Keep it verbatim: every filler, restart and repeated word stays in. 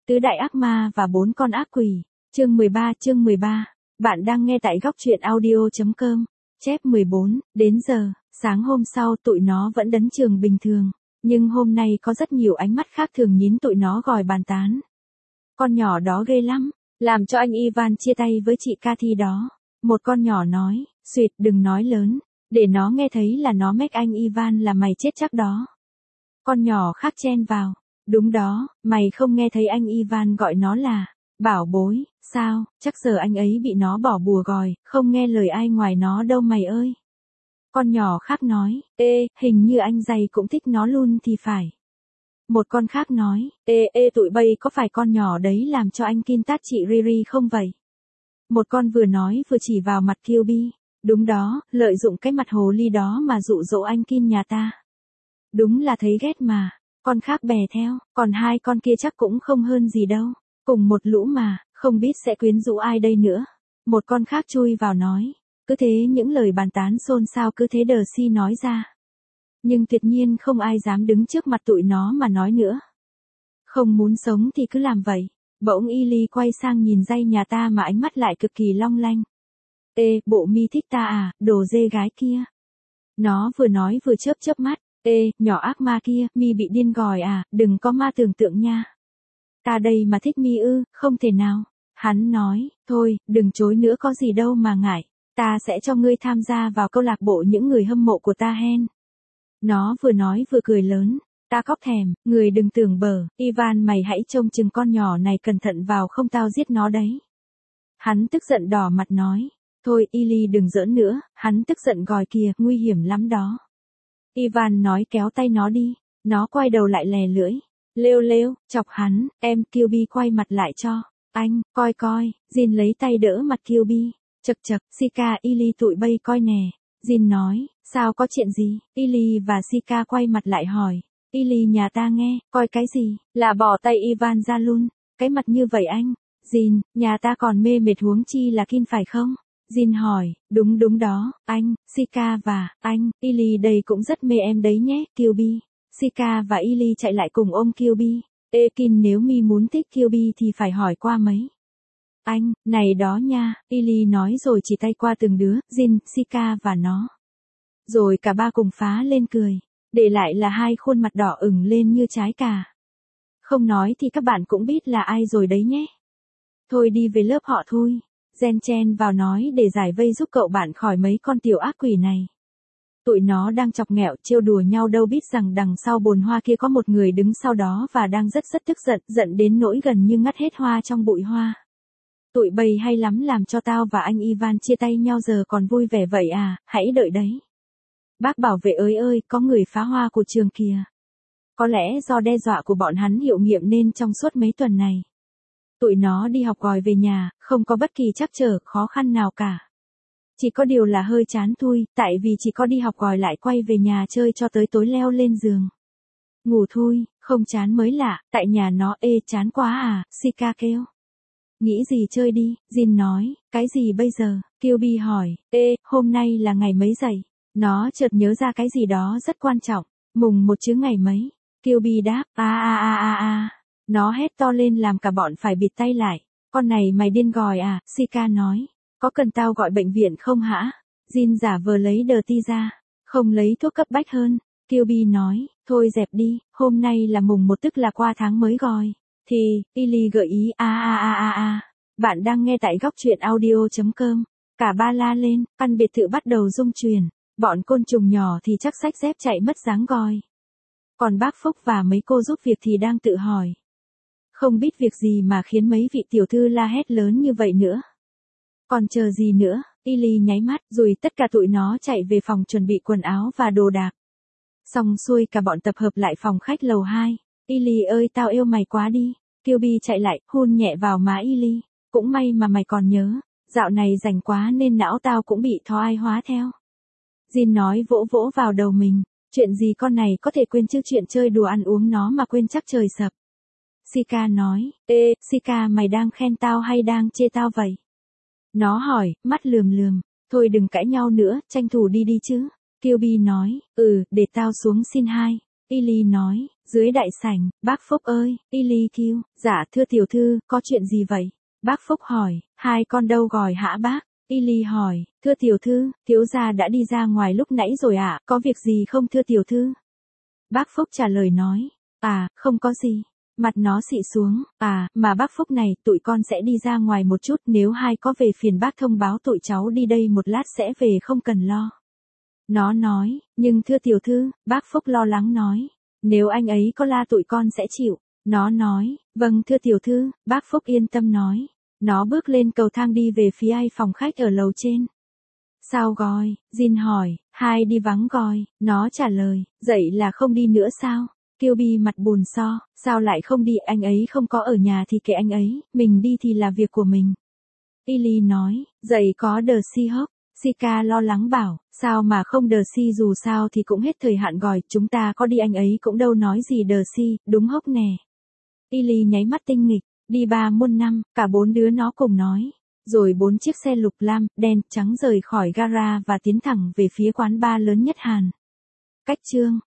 Tứ đại ác ma và bốn con ác quỷ. Chương mười ba, chương mười ba. Bạn đang nghe tại góc truyện audio chấm com. Chép mười bốn, đến giờ, sáng hôm sau tụi nó vẫn đến trường bình thường, nhưng hôm nay có rất nhiều ánh mắt khác thường nhìn tụi nó gòi bàn tán. Con nhỏ đó ghê lắm, làm cho anh Ivan chia tay với chị Cathy đó. Một con nhỏ nói, xuyệt đừng nói lớn, để nó nghe thấy là nó mách anh Ivan là mày chết chắc đó. Con nhỏ khác chen vào, đúng đó, mày không nghe thấy anh Ivan gọi nó là bảo bối, sao, chắc giờ anh ấy bị nó bỏ bùa gòi, không nghe lời ai ngoài nó đâu mày ơi. Con nhỏ khác nói, ê, hình như anh dày cũng thích nó luôn thì phải. Một con khác nói, ê, ê tụi bay có phải con nhỏ đấy làm cho anh Kim tát chị Riri không vậy? Một con vừa nói vừa chỉ vào mặt Kilby, đúng đó, lợi dụng cái mặt hồ ly đó mà dụ dỗ anh Kim nhà ta. Đúng là thấy ghét mà, con khác bè theo, còn hai con kia chắc cũng không hơn gì đâu, cùng một lũ mà, không biết sẽ quyến rũ ai đây nữa. Một con khác chui vào nói, cứ thế những lời bàn tán xôn xao cứ thế đờ si nói ra. Nhưng tuyệt nhiên không ai dám đứng trước mặt tụi nó mà nói nữa. Không muốn sống thì cứ làm vậy. Bỗng Illy quay sang nhìn dây nhà ta mà ánh mắt lại cực kỳ long lanh. Ê, bộ mi thích ta à, đồ dê gái kia. Nó vừa nói vừa chớp chớp mắt. Ê, nhỏ ác ma kia, mi bị điên gòi à, đừng có ma tưởng tượng nha. Ta đây mà thích mi ư, không thể nào. Hắn nói, thôi, đừng chối nữa có gì đâu mà ngại. Ta sẽ cho ngươi tham gia vào câu lạc bộ những người hâm mộ của ta hen. Nó vừa nói vừa cười lớn. Ta khóc thèm, người đừng tưởng bở, Ivan mày hãy trông chừng con nhỏ này cẩn thận vào không tao giết nó đấy. Hắn tức giận đỏ mặt nói. Thôi Illy đừng giỡn nữa, hắn tức giận gòi kìa, nguy hiểm lắm đó. Ivan nói kéo tay nó đi, nó quay đầu lại lè lưỡi. Lêu lêu, chọc hắn, em Kilby quay mặt lại cho. Anh, coi coi, Jin lấy tay đỡ mặt Kilby. Chật chật, Sika Illy tụi bay coi nè. Jin nói, sao có chuyện gì? Illy và Sika quay mặt lại hỏi. Illy nhà ta nghe, coi cái gì, là bỏ tay Ivan ra luôn. Cái mặt như vậy anh. Jin, nhà ta còn mê mệt huống chi là Kin phải không? Jin hỏi, đúng đúng đó, anh, Sika và, anh, Illy đây cũng rất mê em đấy nhé, Kilby. Sika và Illy chạy lại cùng ôm Kilby. Ê Kin nếu mi muốn thích Kilby thì phải hỏi qua mấy. Anh, này đó nha, Illy nói rồi chỉ tay qua từng đứa, Jin, Sika và nó. Rồi cả ba cùng phá lên cười, để lại là hai khuôn mặt đỏ ửng lên như trái cà. Không nói thì các bạn cũng biết là ai rồi đấy nhé. Thôi đi về lớp họ thôi. Jen chen vào nói để giải vây giúp cậu bạn khỏi mấy con tiểu ác quỷ này. Tụi nó đang chọc nghẹo trêu đùa nhau đâu biết rằng đằng sau bồn hoa kia có một người đứng sau đó và đang rất rất tức giận, giận đến nỗi gần như ngắt hết hoa trong bụi hoa. Tụi bay hay lắm làm cho tao và anh Ivan chia tay nhau giờ còn vui vẻ vậy à, hãy đợi đấy. Bác bảo vệ ơi ơi, có người phá hoa của trường kìa. Có lẽ do đe dọa của bọn hắn hiệu nghiệm nên trong suốt mấy tuần này, tụi nó đi học gòi về nhà, không có bất kỳ trắc trở, khó khăn nào cả. Chỉ có điều là hơi chán thôi, tại vì chỉ có đi học gòi lại quay về nhà chơi cho tới tối leo lên giường. Ngủ thôi, không chán mới lạ, tại nhà nó ê chán quá à, Sika kêu. Nghĩ gì chơi đi, Jin nói, cái gì bây giờ, Kilby hỏi, ê, hôm nay là ngày mấy dậy? Nó chợt nhớ ra cái gì đó rất quan trọng, mùng một chứ ngày mấy? Kilby đáp, a a a a a. Nó hét to lên làm cả bọn phải bịt tay lại. Con này mày điên gòi à, Sika nói. Có cần tao gọi bệnh viện không hả? Jin giả vờ lấy đờ ti ra. Không lấy thuốc cấp bách hơn. Kilby nói, thôi dẹp đi, hôm nay là mùng một tức là qua tháng mới gòi. Thì, Illy gợi ý, a a a a a. Bạn đang nghe tại góc truyện audio chấm com. Cả ba la lên, căn biệt thự bắt đầu rung chuyển. Bọn côn trùng nhỏ thì chắc xách dép chạy mất dáng gòi. Còn bác Phúc và mấy cô giúp việc thì đang tự hỏi. Không biết việc gì mà khiến mấy vị tiểu thư la hét lớn như vậy nữa. Còn chờ gì nữa, Illy nháy mắt rồi tất cả tụi nó chạy về phòng chuẩn bị quần áo và đồ đạc. Xong xuôi cả bọn tập hợp lại phòng khách lầu hai. Illy ơi tao yêu mày quá đi. Kilby chạy lại, hôn nhẹ vào má Illy. Cũng may mà mày còn nhớ, dạo này rảnh quá nên não tao cũng bị thói ai hóa theo. Jin nói vỗ vỗ vào đầu mình, chuyện gì con này có thể quên chứ chuyện chơi đùa ăn uống nó mà quên chắc trời sập. Sika nói, ê, Sika mày đang khen tao hay đang chê tao vậy? Nó hỏi, mắt lườm lườm, thôi đừng cãi nhau nữa, tranh thủ đi đi chứ. Kilby nói, ừ, để tao xuống xin hai. Illy nói, Dưới đại sảnh, bác Phúc ơi, y ly kêu, dạ thưa tiểu thư, có chuyện gì vậy? Bác Phúc hỏi, hai con đâu rồi hả bác? Y ly hỏi, thưa tiểu thư, thiếu gia đã đi ra ngoài lúc nãy rồi ạ, à, có việc gì không thưa tiểu thư? Bác Phúc trả lời nói, à, không có gì. Mặt nó xị xuống, à, mà bác Phúc này, tụi con sẽ đi ra ngoài một chút, nếu hai có về phiền bác thông báo tụi cháu đi đây một lát sẽ về không cần lo. Nó nói, nhưng thưa tiểu thư, bác Phúc lo lắng nói, nếu anh ấy có la tụi con sẽ chịu. Nó nói, vâng thưa tiểu thư, bác Phúc yên tâm nói. Nó bước lên cầu thang đi về phía ai phòng khách ở lầu trên. Sao gọi? Jin hỏi, hai đi vắng gọi, nó trả lời, dậy là không đi nữa sao? Kilby mặt buồn so, sao lại không đi, anh ấy không có ở nhà thì kệ anh ấy, mình đi thì là việc của mình. Illy nói, dậy có The Seahawk. Sika lo lắng bảo, sao mà không The Sea, dù sao thì cũng hết thời hạn gọi, chúng ta có đi anh ấy cũng đâu nói gì The Sea, đúng hốc nè. Illy nháy mắt tinh nghịch, đi ba muôn năm, cả bốn đứa nó cùng nói. Rồi bốn chiếc xe lục lam, đen, trắng rời khỏi gara và tiến thẳng về phía quán bar lớn nhất Hàn. Cách chương